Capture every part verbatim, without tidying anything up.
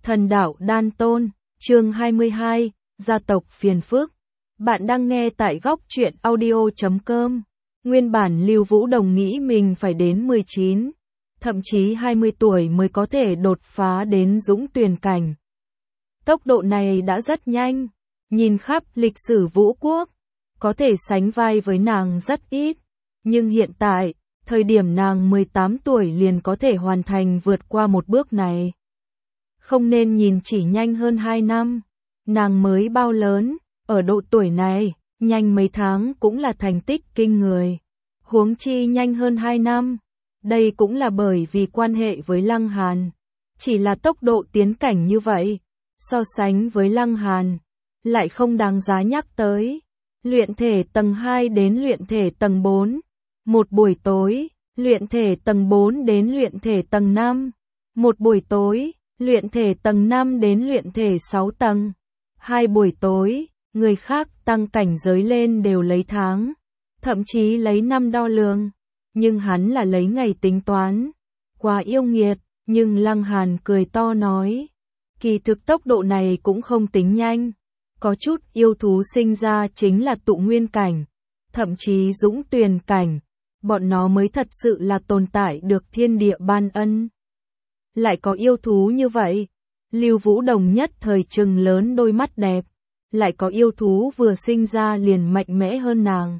Thần đạo đan tôn, chương hai mươi hai, gia tộc phiền phức. Bạn đang nghe tại góc truyện audio chấm com. Nguyên bản Lưu Vũ Đồng nghĩ mình phải đến mười chín, thậm chí hai mươi tuổi mới có thể đột phá đến dũng tuyền cảnh. Tốc độ này đã rất nhanh, nhìn khắp lịch sử Vũ Quốc, có thể sánh vai với nàng rất ít. Nhưng hiện tại, thời điểm nàng mười tám tuổi liền có thể hoàn thành vượt qua một bước này. Không nên nhìn chỉ nhanh hơn hai năm, nàng mới bao lớn, ở độ tuổi này, nhanh mấy tháng cũng là thành tích kinh người. Huống chi nhanh hơn hai năm, đây cũng là bởi vì quan hệ với Lăng Hàn. Chỉ là tốc độ tiến cảnh như vậy, so sánh với Lăng Hàn, lại không đáng giá nhắc tới. Luyện thể tầng hai đến luyện thể tầng bốn, một buổi tối, luyện thể tầng bốn đến luyện thể tầng năm, một buổi tối, luyện thể tầng năm đến luyện thể sáu tầng, hai buổi tối, người khác tăng cảnh giới lên đều lấy tháng, thậm chí lấy năm đo lường, nhưng hắn là lấy ngày tính toán. Quá yêu nghiệt, nhưng Lăng Hàn cười to nói, kỳ thực tốc độ này cũng không tính nhanh. Có chút yêu thú sinh ra chính là tụ nguyên cảnh, thậm chí dũng tuyền cảnh, bọn nó mới thật sự là tồn tại được thiên địa ban ân. Lại có yêu thú như vậy, Lưu Vũ Đồng nhất thời trừng lớn đôi mắt đẹp, lại có yêu thú vừa sinh ra liền mạnh mẽ hơn nàng.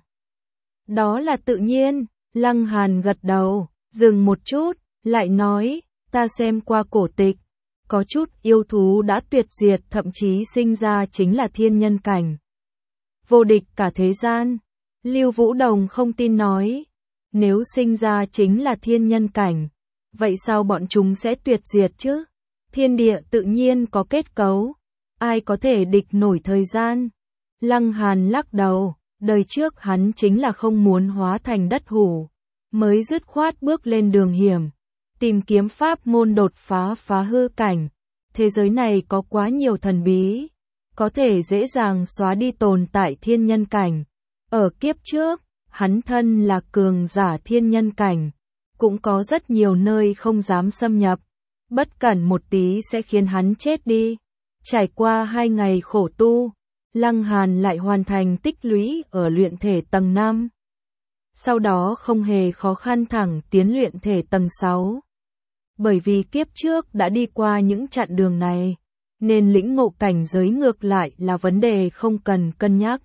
Đó là tự nhiên, Lăng Hàn gật đầu, dừng một chút, lại nói, ta xem qua cổ tịch. Có chút yêu thú đã tuyệt diệt thậm chí sinh ra chính là thiên nhân cảnh. Vô địch cả thế gian. Lưu Vũ Đồng không tin nói. Nếu sinh ra chính là thiên nhân cảnh, vậy sao bọn chúng sẽ tuyệt diệt chứ? Thiên địa tự nhiên có kết cấu. Ai có thể địch nổi thời gian? Lăng Hàn lắc đầu. Đời trước hắn chính là không muốn hóa thành đất hủ, mới dứt khoát bước lên đường hiểm. Tìm kiếm pháp môn đột phá phá hư cảnh. Thế giới này có quá nhiều thần bí, có thể dễ dàng xóa đi tồn tại thiên nhân cảnh. Ở kiếp trước, hắn thân là cường giả thiên nhân cảnh, cũng có rất nhiều nơi không dám xâm nhập, bất cẩn một tí sẽ khiến hắn chết đi. Trải qua hai ngày khổ tu, Lăng Hàn lại hoàn thành tích lũy ở luyện thể tầng năm. Sau đó không hề khó khăn thẳng tiến luyện thể tầng sáu. Bởi vì kiếp trước đã đi qua những chặng đường này, nên lĩnh ngộ cảnh giới ngược lại là vấn đề không cần cân nhắc.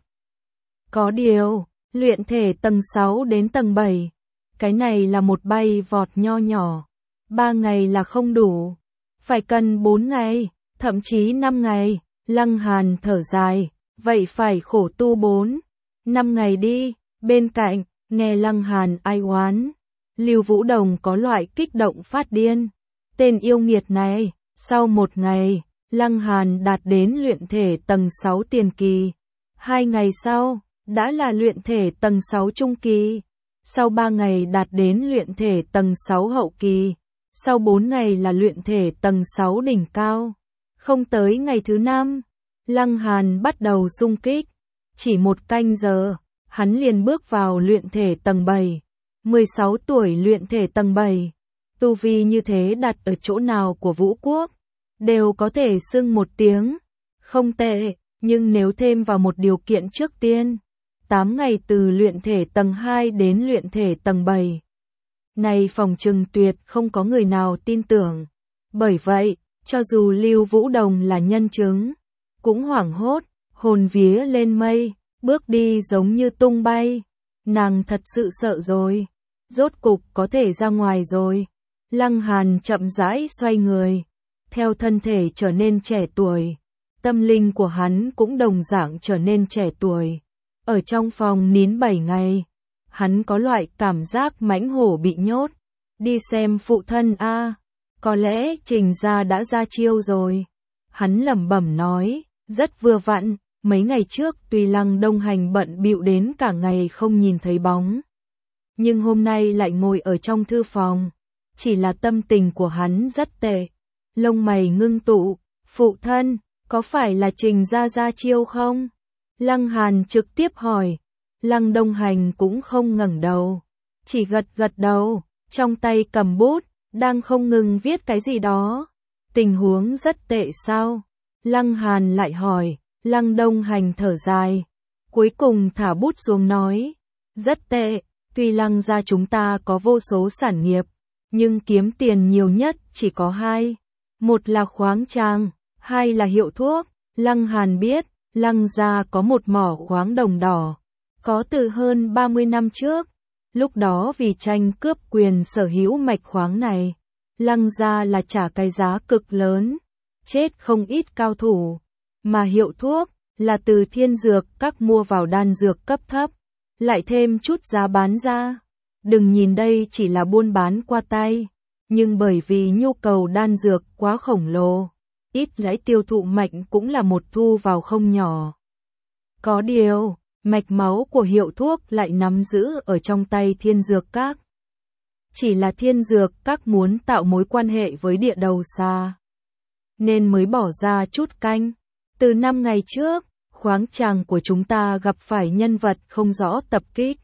Có điều, luyện thể tầng sáu đến tầng bảy, cái này là một bay vọt nho nhỏ, ba ngày là không đủ, phải cần bốn ngày, thậm chí năm ngày. Lăng Hàn thở dài, vậy phải khổ tu bốn, năm ngày đi. Bên cạnh, nghe Lăng Hàn ai oán, Lưu Vũ Đồng có loại kích động phát điên. Tên yêu nghiệt này, sau một ngày, Lăng Hàn đạt đến luyện thể tầng sáu tiền kỳ. Hai ngày sau, đã là luyện thể tầng sáu trung kỳ. Sau ba ngày đạt đến luyện thể tầng sáu hậu kỳ. Sau bốn ngày là luyện thể tầng sáu đỉnh cao. Không tới ngày thứ năm, Lăng Hàn bắt đầu xung kích. Chỉ một canh giờ, hắn liền bước vào luyện thể tầng bảy. mười sáu tuổi luyện thể tầng bảy, tu vi như thế đặt ở chỗ nào của Vũ Quốc, đều có thể xưng một tiếng, không tệ, nhưng nếu thêm vào một điều kiện trước tiên, tám ngày từ luyện thể tầng hai đến luyện thể tầng bảy. Này phòng trừng tuyệt không có người nào tin tưởng, bởi vậy, cho dù Lưu Vũ Đồng là nhân chứng, cũng hoảng hốt, hồn vía lên mây, bước đi giống như tung bay, nàng thật sự sợ rồi. Rốt cục có thể ra ngoài rồi. Lăng Hàn chậm rãi xoay người, theo thân thể trở nên trẻ tuổi, tâm linh của hắn cũng đồng dạng trở nên trẻ tuổi. Ở trong phòng nín bảy ngày, hắn có loại cảm giác mãnh hổ bị nhốt. Đi xem phụ thân a, có lẽ Trình gia đã ra chiêu rồi. Hắn lẩm bẩm nói, rất vừa vặn, mấy ngày trước tuy Lăng Đông Hành bận bịu đến cả ngày không nhìn thấy bóng, nhưng hôm nay lại ngồi ở trong thư phòng, chỉ là tâm tình của hắn rất tệ. Lông mày ngưng tụ, phụ thân, có phải là Trình gia ra chiêu không? Lăng Hàn trực tiếp hỏi. Lăng Đông Hành cũng không ngẩng đầu, chỉ gật gật đầu, trong tay cầm bút, đang không ngừng viết cái gì đó. Tình huống rất tệ sao? Lăng Hàn lại hỏi. Lăng Đông Hành thở dài, cuối cùng thả bút xuống nói, rất tệ, tuy Lăng gia chúng ta có vô số sản nghiệp, nhưng kiếm tiền nhiều nhất chỉ có hai, một là khoáng trang, hai là hiệu thuốc. Lăng Hàn biết, Lăng gia có một mỏ khoáng đồng đỏ, có từ hơn ba mươi năm trước, lúc đó vì tranh cướp quyền sở hữu mạch khoáng này, Lăng gia là trả cái giá cực lớn, chết không ít cao thủ. Mà hiệu thuốc là từ thiên dược các mua vào đan dược cấp thấp, lại thêm chút giá bán ra. Đừng nhìn đây chỉ là buôn bán qua tay, nhưng bởi vì nhu cầu đan dược quá khổng lồ, ít lãi tiêu thụ mạnh cũng là một thu vào không nhỏ. Có điều, mạch máu của hiệu thuốc lại nắm giữ ở trong tay thiên dược các. Chỉ là thiên dược các muốn tạo mối quan hệ với địa đầu xa, nên mới bỏ ra chút canh. Từ năm ngày trước, khoáng tràng của chúng ta gặp phải nhân vật không rõ tập kích.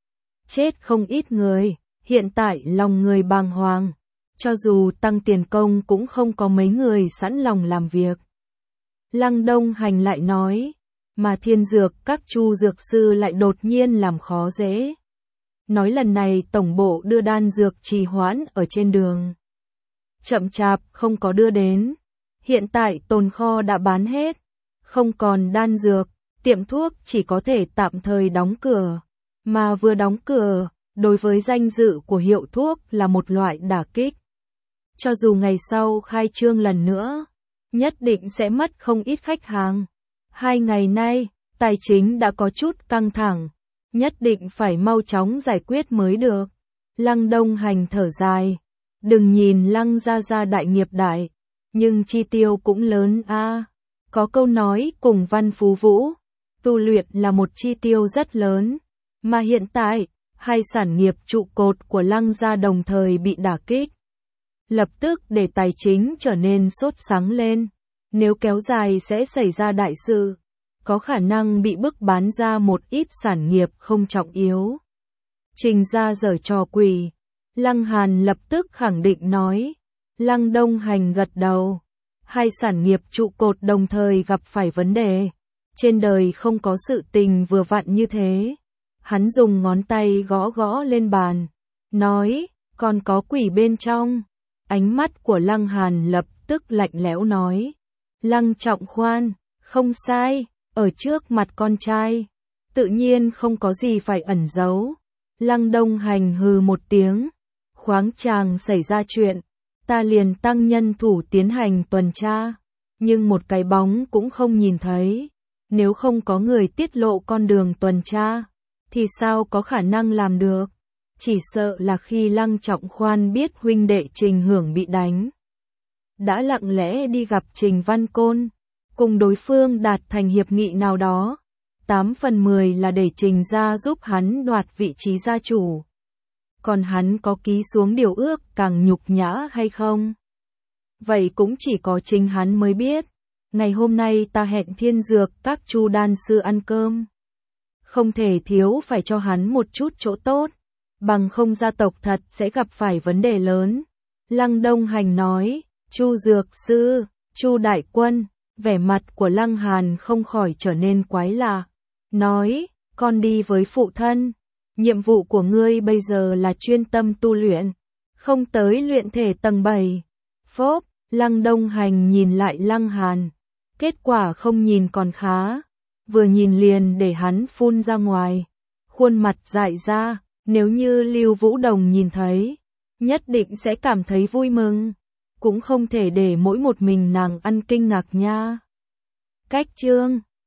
Chết không ít người, hiện tại lòng người bàng hoàng. Cho dù tăng tiền công cũng không có mấy người sẵn lòng làm việc. Lăng Đông Hành lại nói, mà thiên dược các chu dược sư lại đột nhiên làm khó dễ. Nói lần này tổng bộ đưa đan dược trì hoãn ở trên đường. Chậm chạp không có đưa đến. Hiện tại tồn kho đã bán hết. Không còn đan dược, tiệm thuốc chỉ có thể tạm thời đóng cửa. Mà vừa đóng cửa, đối với danh dự của hiệu thuốc là một loại đả kích. Cho dù ngày sau khai trương lần nữa, nhất định sẽ mất không ít khách hàng. Hai ngày nay, tài chính đã có chút căng thẳng, nhất định phải mau chóng giải quyết mới được. Lăng Đông Hành thở dài, đừng nhìn Lăng gia gia đại nghiệp đại, nhưng chi tiêu cũng lớn a. À. Có câu nói cùng Văn Phú Vũ, tu luyện là một chi tiêu rất lớn, mà hiện tại, hai sản nghiệp trụ cột của Lăng gia đồng thời bị đả kích. Lập tức để tài chính trở nên sốt sắng lên, nếu kéo dài sẽ xảy ra đại sự, có khả năng bị bức bán ra một ít sản nghiệp không trọng yếu. Trình ra giở trò quỷ, Lăng Hàn lập tức khẳng định nói. Lăng Đông Hành gật đầu. Hai sản nghiệp trụ cột đồng thời gặp phải vấn đề. Trên đời không có sự tình vừa vặn như thế. Hắn dùng ngón tay gõ gõ lên bàn, nói, còn có quỷ bên trong. Ánh mắt của Lăng Hàn lập tức lạnh lẽo nói. Lăng Trọng Khoan, không sai, ở trước mặt con trai, tự nhiên không có gì phải ẩn giấu. Lăng Đông Hành hừ một tiếng, khoáng tràng xảy ra chuyện, ta liền tăng nhân thủ tiến hành tuần tra, nhưng một cái bóng cũng không nhìn thấy. Nếu không có người tiết lộ con đường tuần tra, thì sao có khả năng làm được? Chỉ sợ là khi Lăng Trọng Khoan biết huynh đệ Trình Hưởng bị đánh, đã lặng lẽ đi gặp Trình Văn Côn, cùng đối phương đạt thành hiệp nghị nào đó. Tám phần mười là để Trình gia giúp hắn đoạt vị trí gia chủ. Còn hắn có ký xuống điều ước càng nhục nhã hay không? Vậy cũng chỉ có chính hắn mới biết. Ngày hôm nay ta hẹn thiên dược các chu đan sư ăn cơm. Không thể thiếu phải cho hắn một chút chỗ tốt. Bằng không gia tộc thật sẽ gặp phải vấn đề lớn. Lăng Đông Hành nói, chu dược sư, chu đại quân. Vẻ mặt của Lăng Hàn không khỏi trở nên quái lạ. Nói, con đi với phụ thân. Nhiệm vụ của ngươi bây giờ là chuyên tâm tu luyện, không tới luyện thể tầng bảy. Phốp, Lăng Đông Hành nhìn lại Lăng Hàn. Kết quả không nhìn còn khá. Vừa nhìn liền để hắn phun ra ngoài. Khuôn mặt dại ra, nếu như Lưu Vũ Đồng nhìn thấy, nhất định sẽ cảm thấy vui mừng. Cũng không thể để mỗi một mình nàng ăn kinh ngạc nha. Cách chương